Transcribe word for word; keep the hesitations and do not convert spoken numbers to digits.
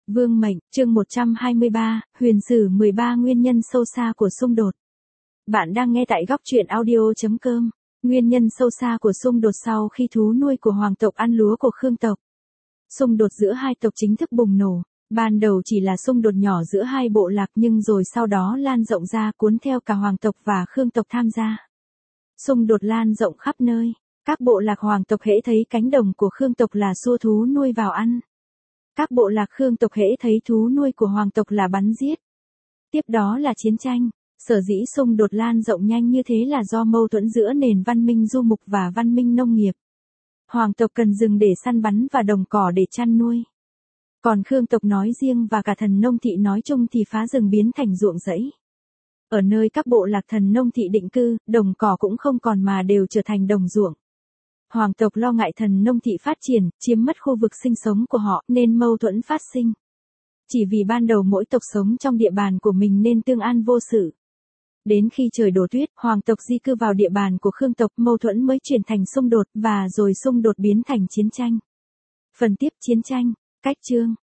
Vương mệnh, chương một trăm hai mươi ba, huyền sử mười ba nguyên nhân sâu xa của xung đột. Bạn đang nghe tại góc truyện audio.com. Nguyên nhân sâu xa của xung đột sau khi thú nuôi của hoàng tộc ăn lúa của Khương tộc. Xung đột giữa hai tộc chính thức bùng nổ. Ban đầu chỉ là xung đột nhỏ giữa hai bộ lạc nhưng rồi sau đó lan rộng ra cuốn theo cả hoàng tộc và Khương tộc tham gia. Xung đột lan rộng khắp nơi. Các bộ lạc hoàng tộc hễ thấy cánh đồng của Khương tộc là xua thú nuôi vào ăn. Các bộ lạc Khương tộc hễ thấy thú nuôi của hoàng tộc là bắn giết. Tiếp đó là chiến tranh. Sở dĩ xung đột lan rộng nhanh như thế là do mâu thuẫn giữa nền văn minh du mục và văn minh nông nghiệp. Hoàng tộc cần rừng để săn bắn và đồng cỏ để chăn nuôi. Còn Khương tộc nói riêng và cả thần nông thị nói chung thì phá rừng biến thành ruộng rẫy. Ở nơi các bộ lạc thần nông thị định cư, đồng cỏ cũng không còn mà đều trở thành đồng ruộng. Hoàng tộc lo ngại thần nông thị phát triển, chiếm mất khu vực sinh sống của họ nên mâu thuẫn phát sinh. Chỉ vì ban đầu mỗi tộc sống trong địa bàn của mình nên tương an vô sự. Đến khi trời đổ tuyết, hoàng tộc di cư vào địa bàn của Khương tộc, mâu thuẫn mới chuyển thành xung đột và rồi xung đột biến thành chiến tranh. Phần tiếp chiến tranh, cách chương,